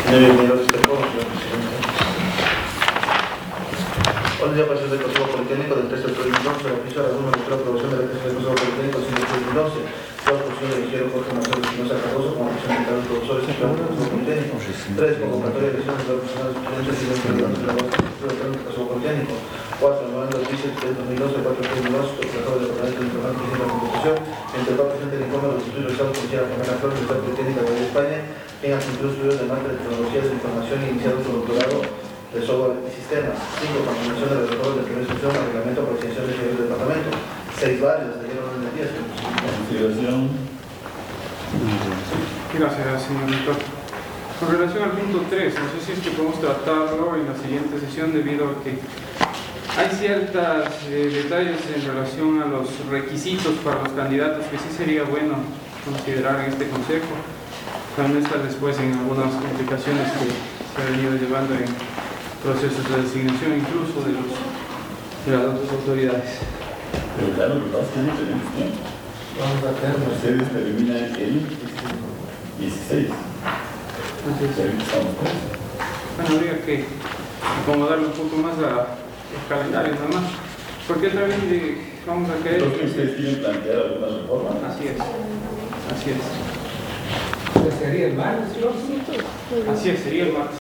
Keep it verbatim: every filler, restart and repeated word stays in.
Bienvenidos a este foro, señor presidente. Hoy día para el Consejo Politécnico del tres de dos mil once, la oficina de la número de aprobación de la Consejo del Consejo Politécnico cinco de dos mil once, la posición del ingeniero Jorge Marcelo Espinosa Cardoso como representante de los profesores y del Consejo Politécnico. tres. Convocatoria de elecciones de los profesionales estudiantes y de los de la Consejo del Consejo Politécnico. cuatro. Memorando del vice de dos mil once, cuatro de dos mil once, tratado del Departamento de Informática y de la Computación, entre el cual presente el informe de los estudios realizados por la Primera Flor de la Politécnica de España, en asignaturas estudios de máster de tecnologías de información iniciado su doctorado de software y sistemas. cinco. Continuación de los retornos de primera instrucción al reglamento por extensión de del departamento. seis. Varios de ayer orden del día. Consideración. Gracias, señor director. Con relación al punto tres, no sé si es que podemos tratarlo en la siguiente sesión debido a que hay ciertos eh, detalles en relación a los requisitos para los candidatos que sí sería bueno considerar en este consejo, para no estar después en algunas complicaciones que se han venido llevando en procesos de designación incluso de, los, de las otras autoridades. Pero claro, lo que pasa es que no tenemos tiempo. Vamos a hacerlo. Ustedes terminan el dieciséis. Así es. Estamos con eso. Bueno, habría que acomodarle un poco más a el calendario nada más, porque otra vez de, vamos a querer. Entonces, ¿ustedes quieren plantear alguna reforma? Así es, así es. Pues sería el martes, ¿no? Así es, sería el martes.